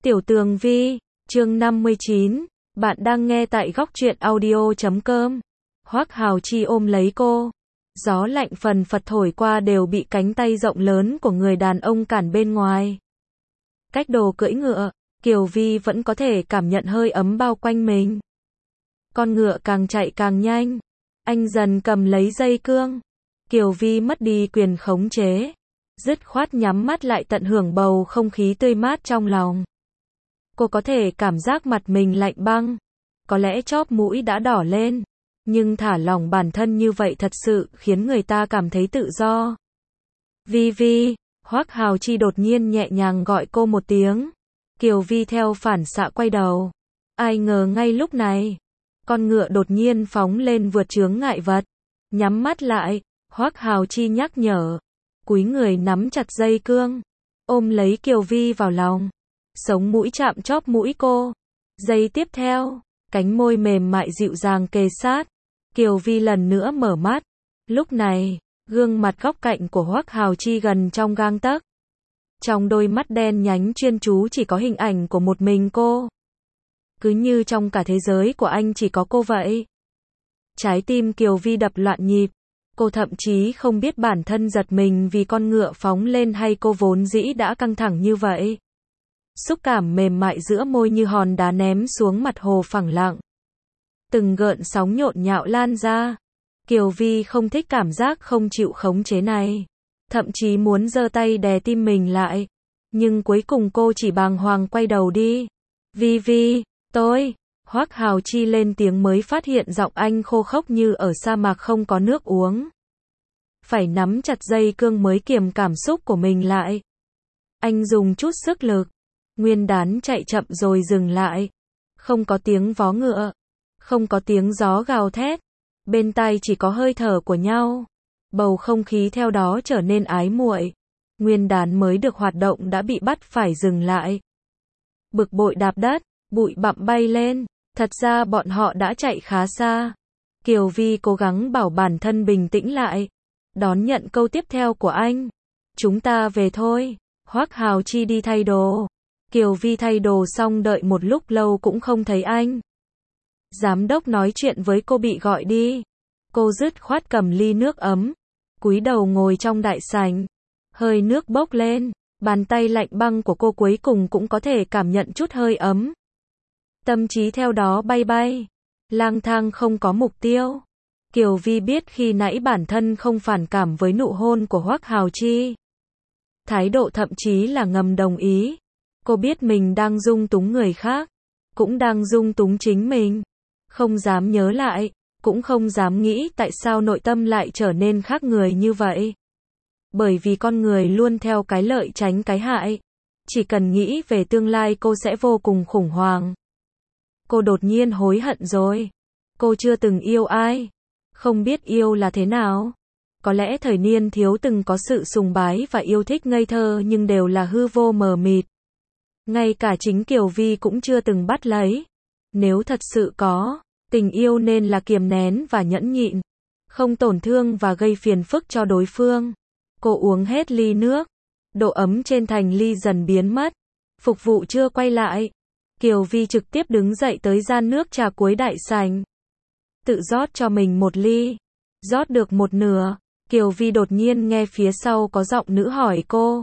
Tiểu Tường Vi, chương 59, bạn đang nghe tại góc truyện audio.com. Hoắc Hào Chi ôm lấy cô. Gió lạnh phần phật thổi qua đều bị cánh tay rộng lớn của người đàn ông cản bên ngoài. Cách đồ cưỡi ngựa, Kiều Vi vẫn có thể cảm nhận hơi ấm bao quanh mình. Con ngựa càng chạy càng nhanh. Anh dần cầm lấy dây cương. Kiều Vi mất đi quyền khống chế. Dứt khoát nhắm mắt lại tận hưởng bầu không khí tươi mát trong lòng. Cô có thể cảm giác mặt mình lạnh băng. Có lẽ chóp mũi đã đỏ lên. Nhưng thả lỏng bản thân như vậy thật sự khiến người ta cảm thấy tự do. Vi Vi, Hoắc Hào Chi đột nhiên nhẹ nhàng gọi cô một tiếng. Kiều Vi theo phản xạ quay đầu. Ai ngờ ngay lúc này, con ngựa đột nhiên phóng lên vượt chướng ngại vật. Nhắm mắt lại, Hoắc Hào Chi nhắc nhở. Cúi người nắm chặt dây cương, ôm lấy Kiều Vi vào lòng. Sống mũi chạm chóp mũi cô. Giây tiếp theo, cánh môi mềm mại dịu dàng kề sát. Kiều Vi lần nữa mở mắt. Lúc này, gương mặt góc cạnh của Hoắc Hào Chi gần trong gang tấc. Trong đôi mắt đen nhánh chuyên chú chỉ có hình ảnh của một mình cô. Cứ như trong cả thế giới của anh chỉ có cô vậy. Trái tim Kiều Vi đập loạn nhịp. Cô thậm chí không biết bản thân giật mình vì con ngựa phóng lên hay cô vốn dĩ đã căng thẳng như vậy. Xúc cảm mềm mại giữa môi như hòn đá ném xuống mặt hồ phẳng lặng. Từng gợn sóng nhộn nhạo lan ra. Kiều Vi không thích cảm giác không chịu khống chế này. Thậm chí muốn giơ tay đè tim mình lại. Nhưng cuối cùng cô chỉ bàng hoàng quay đầu đi. Vi Vi, tôi. Hoắc Hào Chi lên tiếng mới phát hiện giọng anh khô khốc như ở sa mạc không có nước uống. Phải nắm chặt dây cương mới kiềm cảm xúc của mình lại. Anh dùng chút sức lực. Nguyên đán chạy chậm rồi dừng lại. Không có tiếng vó ngựa. Không có tiếng gió gào thét. Bên tai chỉ có hơi thở của nhau. Bầu không khí theo đó trở nên ái muội. Nguyên đán mới được hoạt động đã bị bắt phải dừng lại. Bực bội đạp đất, bụi bặm bay lên. Thật ra bọn họ đã chạy khá xa. Kiều Vi cố gắng bảo bản thân bình tĩnh lại. Đón nhận câu tiếp theo của anh. Chúng ta về thôi. Hoắc Hào Chi đi thay đồ. Kiều Vi thay đồ xong đợi một lúc lâu cũng không thấy anh. Giám đốc nói chuyện với cô bị gọi đi. Cô dứt khoát cầm ly nước ấm. Cúi đầu ngồi trong đại sảnh. Hơi nước bốc lên. Bàn tay lạnh băng của cô cuối cùng cũng có thể cảm nhận chút hơi ấm. Tâm trí theo đó bay bay. Lang thang không có mục tiêu. Kiều Vi biết khi nãy bản thân không phản cảm với nụ hôn của Hoắc Hào Chi. Thái độ thậm chí là ngầm đồng ý. Cô biết mình đang dung túng người khác. Cũng đang dung túng chính mình. Không dám nhớ lại. Cũng không dám nghĩ tại sao nội tâm lại trở nên khác người như vậy. Bởi vì con người luôn theo cái lợi tránh cái hại. Chỉ cần nghĩ về tương lai cô sẽ vô cùng khủng hoảng. Cô đột nhiên hối hận rồi. Cô chưa từng yêu ai. Không biết yêu là thế nào. Có lẽ thời niên thiếu từng có sự sùng bái và yêu thích ngây thơ nhưng đều là hư vô mờ mịt. Ngay cả chính Kiều Vi cũng chưa từng bắt lấy. Nếu thật sự có, tình yêu nên là kiềm nén và nhẫn nhịn. Không tổn thương và gây phiền phức cho đối phương. Cô uống hết ly nước. Độ ấm trên thành ly dần biến mất. Phục vụ chưa quay lại. Kiều Vi trực tiếp đứng dậy tới gian nước trà cuối đại sảnh. Tự rót cho mình một ly. Rót được một nửa. Kiều Vi đột nhiên nghe phía sau có giọng nữ hỏi cô.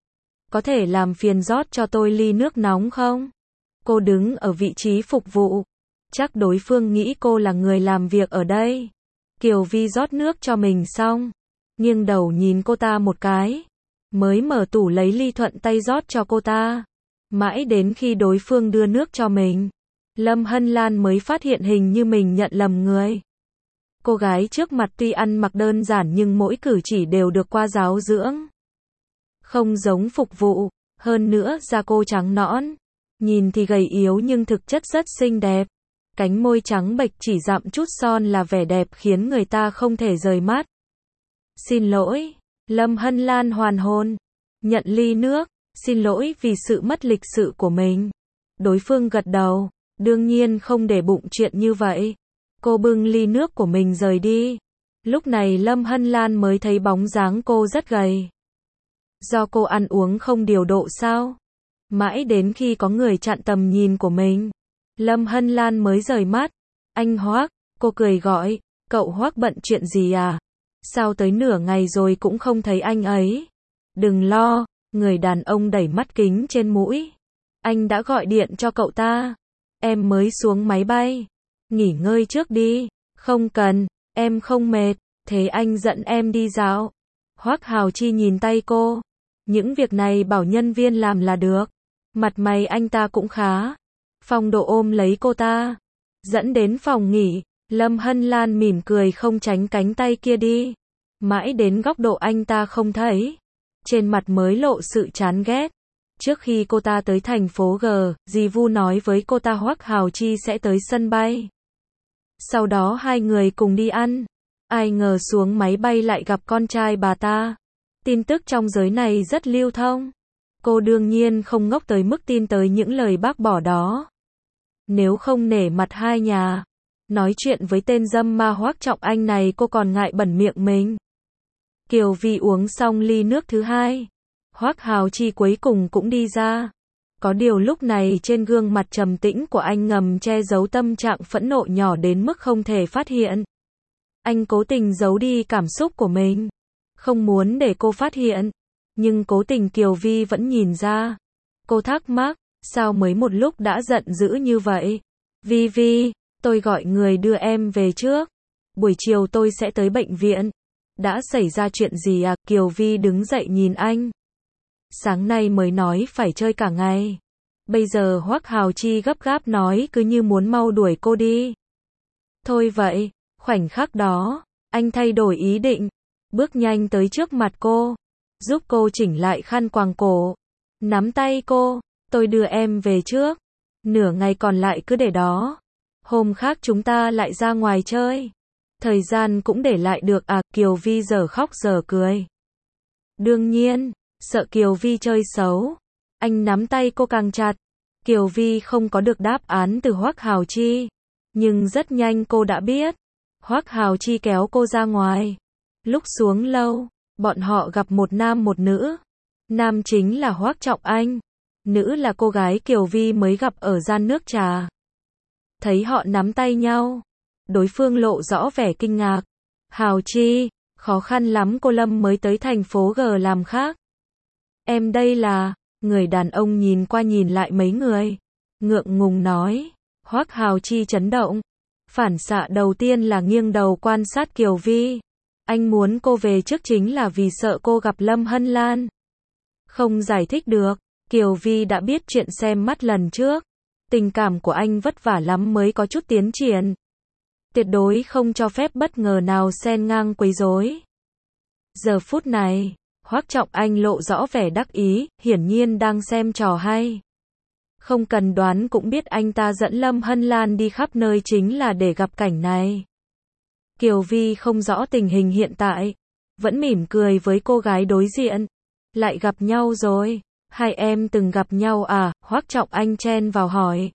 Có thể làm phiền rót cho tôi ly nước nóng không? Cô đứng ở vị trí phục vụ. Chắc đối phương nghĩ cô là người làm việc ở đây. Kiều Vi rót nước cho mình xong. Nghiêng đầu nhìn cô ta một cái. Mới mở tủ lấy ly thuận tay rót cho cô ta. Mãi đến khi đối phương đưa nước cho mình. Lâm Hân Lan mới phát hiện hình như mình nhận lầm người. Cô gái trước mặt tuy ăn mặc đơn giản nhưng mỗi cử chỉ đều được qua giáo dưỡng. Không giống phục vụ, hơn nữa da cô trắng nõn. Nhìn thì gầy yếu nhưng thực chất rất xinh đẹp. Cánh môi trắng bệch chỉ dặm chút son là vẻ đẹp khiến người ta không thể rời mắt. Xin lỗi, Lâm Hân Lan hoàn hồn. Nhận ly nước, xin lỗi vì sự mất lịch sự của mình. Đối phương gật đầu, đương nhiên không để bụng chuyện như vậy. Cô bưng ly nước của mình rời đi. Lúc này Lâm Hân Lan mới thấy bóng dáng cô rất gầy. Do cô ăn uống không điều độ sao? Mãi đến khi có người chặn tầm nhìn của mình, Lâm Hân Lan mới rời mắt. Anh Hoác, cô cười gọi, cậu Hoác bận chuyện gì à? Sao tới nửa ngày rồi cũng không thấy anh ấy? Đừng lo, người đàn ông đẩy mắt kính trên mũi. Anh đã gọi điện cho cậu ta. Em mới xuống máy bay. Nghỉ ngơi trước đi. Không cần, em không mệt. Thế anh dẫn em đi dạo. Hoác Hào Chi nhìn tay cô. Những việc này bảo nhân viên làm là được. Mặt mày anh ta cũng khá. Phong Độ ôm lấy cô ta, dẫn đến phòng nghỉ. Lâm Hân Lan mỉm cười không tránh cánh tay kia đi. Mãi đến góc độ anh ta không thấy, trên mặt mới lộ sự chán ghét. Trước khi cô ta tới thành phố G, dì Vu nói với cô ta Hoác Hào Chi sẽ tới sân bay. Sau đó hai người cùng đi ăn. Ai ngờ xuống máy bay lại gặp con trai bà ta. Tin tức trong giới này rất lưu thông. Cô đương nhiên không ngốc tới mức tin tới những lời bác bỏ đó. Nếu không nể mặt hai nhà, nói chuyện với tên dâm ma Hoác Trọng Anh này cô còn ngại bẩn miệng mình. Kiều Vi uống xong ly nước thứ hai. Hoác Hào Chi cuối cùng cũng đi ra. Có điều lúc này trên gương mặt trầm tĩnh của anh ngầm che giấu tâm trạng phẫn nộ nhỏ đến mức không thể phát hiện. Anh cố tình giấu đi cảm xúc của mình, không muốn để cô phát hiện. Nhưng cố tình Kiều Vi vẫn nhìn ra. Cô thắc mắc, sao mới một lúc đã giận dữ như vậy? Vi Vi, tôi gọi người đưa em về trước. Buổi chiều tôi sẽ tới bệnh viện. Đã xảy ra chuyện gì à? Kiều Vi đứng dậy nhìn anh. Sáng nay mới nói phải chơi cả ngày. Bây giờ Hoác Hào Chi gấp gáp nói cứ như muốn mau đuổi cô đi. Thôi vậy, khoảnh khắc đó, anh thay đổi ý định. Bước nhanh tới trước mặt cô, giúp cô chỉnh lại khăn quàng cổ. Nắm tay cô, tôi đưa em về trước. Nửa ngày còn lại cứ để đó. Hôm khác chúng ta lại ra ngoài chơi. Thời gian cũng để lại được à? Kiều Vi giờ khóc giờ cười. Đương nhiên, sợ Kiều Vi chơi xấu, anh nắm tay cô càng chặt. Kiều Vi không có được đáp án từ Hoác Hào Chi, nhưng rất nhanh cô đã biết. Hoác Hào Chi kéo cô ra ngoài. Lúc xuống lâu, bọn họ gặp một nam một nữ. Nam chính là Hoác Trọng Anh, nữ là cô gái Kiều Vi mới gặp ở gian nước trà. Thấy họ nắm tay nhau, đối phương lộ rõ vẻ kinh ngạc. Hào Chi, khó khăn lắm cô Lâm mới tới thành phố G làm khác. Em đây là, người đàn ông nhìn qua nhìn lại mấy người, ngượng ngùng nói. Hoác Hào Chi chấn động. Phản xạ đầu tiên là nghiêng đầu quan sát Kiều Vi. Anh muốn cô về trước chính là vì sợ cô gặp Lâm Hân Lan. Không giải thích được, Kiều Vi đã biết chuyện xem mắt lần trước. Tình cảm của anh vất vả lắm mới có chút tiến triển. Tuyệt đối không cho phép bất ngờ nào xen ngang quấy rối. Giờ phút này, Hoác Trọng Anh lộ rõ vẻ đắc ý, hiển nhiên đang xem trò hay. Không cần đoán cũng biết anh ta dẫn Lâm Hân Lan đi khắp nơi chính là để gặp cảnh này. Kiều Vi không rõ tình hình hiện tại, vẫn mỉm cười với cô gái đối diện. Lại gặp nhau rồi, hai em từng gặp nhau à? Hoác Trọng Anh chen vào hỏi.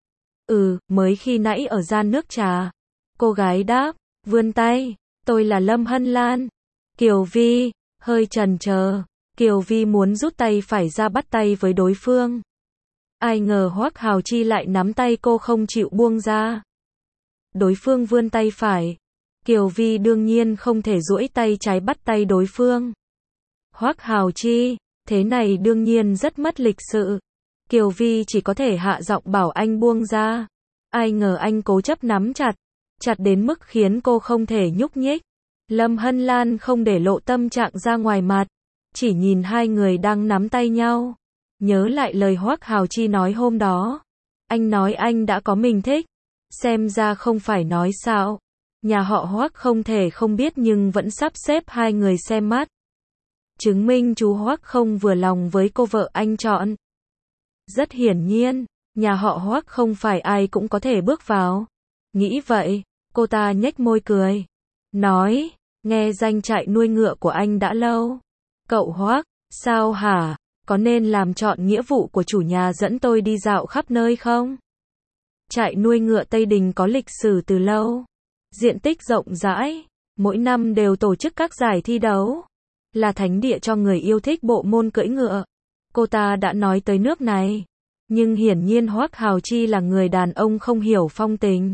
Mới khi nãy ở gian nước trà. Cô gái đáp, vươn tay, tôi là Lâm Hân Lan. Kiều Vi hơi chần chờ. Kiều Vi muốn rút tay phải ra bắt tay với đối phương. Ai ngờ Hoác Hào Chi lại nắm tay cô không chịu buông ra. Đối phương vươn tay phải. Kiều Vi đương nhiên không thể duỗi tay trái bắt tay đối phương. Hoác Hào Chi, thế này đương nhiên rất mất lịch sự. Kiều Vi chỉ có thể hạ giọng bảo anh buông ra. Ai ngờ anh cố chấp nắm chặt, chặt đến mức khiến cô không thể nhúc nhích. Lâm Hân Lan không để lộ tâm trạng ra ngoài mặt, chỉ nhìn hai người đang nắm tay nhau. Nhớ lại lời Hoác Hào Chi nói hôm đó. Anh nói anh đã có mình thích. Xem ra không phải nói xạo. Nhà họ Hoác không thể không biết nhưng vẫn sắp xếp hai người xem mắt. Chứng minh chú Hoác không vừa lòng với cô vợ anh chọn. Rất hiển nhiên, nhà họ Hoác không phải ai cũng có thể bước vào. Nghĩ vậy, cô ta nhếch môi cười. Nói, nghe danh trại nuôi ngựa của anh đã lâu. Cậu Hoác, sao hả? Có nên làm trọn nghĩa vụ của chủ nhà dẫn tôi đi dạo khắp nơi không? Trại nuôi ngựa Tây Đình có lịch sử từ lâu. Diện tích rộng rãi, mỗi năm đều tổ chức các giải thi đấu. Là thánh địa cho người yêu thích bộ môn cưỡi ngựa. cô ta đã nói tới nước này. Nhưng hiển nhiên Hoắc Hào Chi là người đàn ông không hiểu phong tình.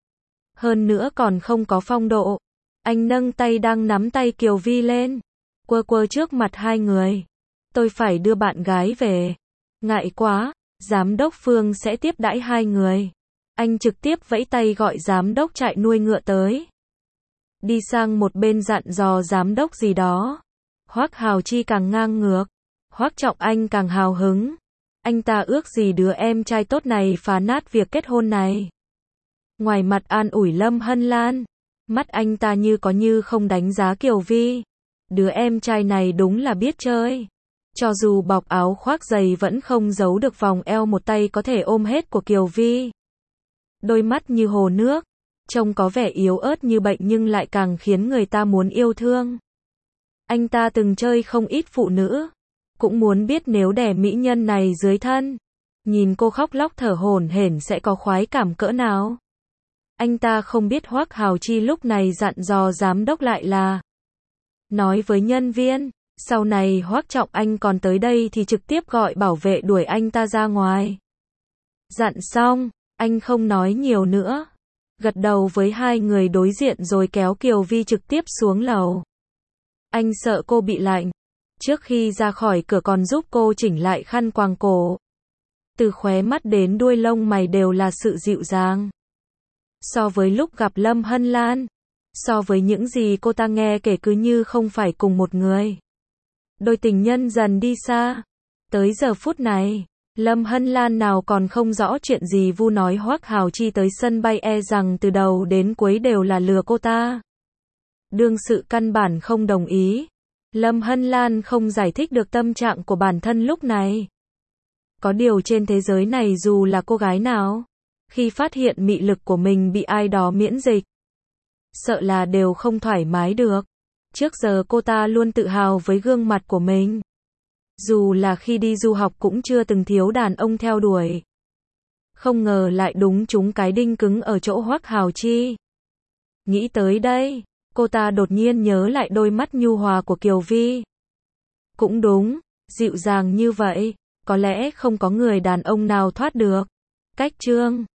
Hơn nữa còn không có phong độ. Anh nâng tay đang nắm tay Kiều Vi lên. Quơ quơ trước mặt hai người. Tôi phải đưa bạn gái về. Ngại quá, giám đốc Phương sẽ tiếp đãi hai người. Anh trực tiếp vẫy tay gọi giám đốc trại nuôi ngựa tới. Đi sang một bên dặn dò giám đốc gì đó. Hoắc Hào Chi càng ngang ngược. Hoắc Trọng Anh càng hào hứng. Anh ta ước gì đứa em trai tốt này phá nát việc kết hôn này. Ngoài mặt an ủi Lâm Hân Lan, mắt anh ta như có như không đánh giá Kiều Vi. Đứa em trai này đúng là biết chơi. Cho dù bọc áo khoác dày vẫn không giấu được vòng eo một tay có thể ôm hết của Kiều Vi. Đôi mắt như hồ nước, trông có vẻ yếu ớt như bệnh nhưng lại càng khiến người ta muốn yêu thương. Anh ta từng chơi không ít phụ nữ, cũng muốn biết nếu đẻ mỹ nhân này dưới thân, nhìn cô khóc lóc thở hổn hển sẽ có khoái cảm cỡ nào. Anh ta không biết Hoắc Hào Chi lúc này dặn dò giám đốc lại là nói với nhân viên, sau này Hoắc Trọng Anh còn tới đây thì trực tiếp gọi bảo vệ đuổi anh ta ra ngoài. Dặn xong, anh không nói nhiều nữa, gật đầu với hai người đối diện rồi kéo Kiều Vi trực tiếp xuống lầu. Anh sợ cô bị lạnh. Trước khi ra khỏi cửa còn giúp cô chỉnh lại khăn quàng cổ. Từ khóe mắt đến đuôi lông mày đều là sự dịu dàng. So với lúc gặp Lâm Hân Lan, so với những gì cô ta nghe kể cứ như không phải cùng một người. Đôi tình nhân dần đi xa. Tới giờ phút này, Lâm Hân Lan nào còn không rõ chuyện gì vu nói Hoắc Hào Chi tới sân bay e rằng từ đầu đến cuối đều là lừa cô ta. Đương sự căn bản không đồng ý. Lâm Hân Lan không giải thích được tâm trạng của bản thân lúc này. Có điều trên thế giới này dù là cô gái nào, khi phát hiện mị lực của mình bị ai đó miễn dịch, sợ là đều không thoải mái được. Trước giờ cô ta luôn tự hào với gương mặt của mình. Dù là khi đi du học cũng chưa từng thiếu đàn ông theo đuổi. Không ngờ lại đúng trúng cái đinh cứng ở chỗ Hoắc Hào Chi. Nghĩ tới đây, cô ta đột nhiên nhớ lại đôi mắt nhu hòa của Kiều Vi. Cũng đúng, dịu dàng như vậy, có lẽ không có người đàn ông nào thoát được. Cách chương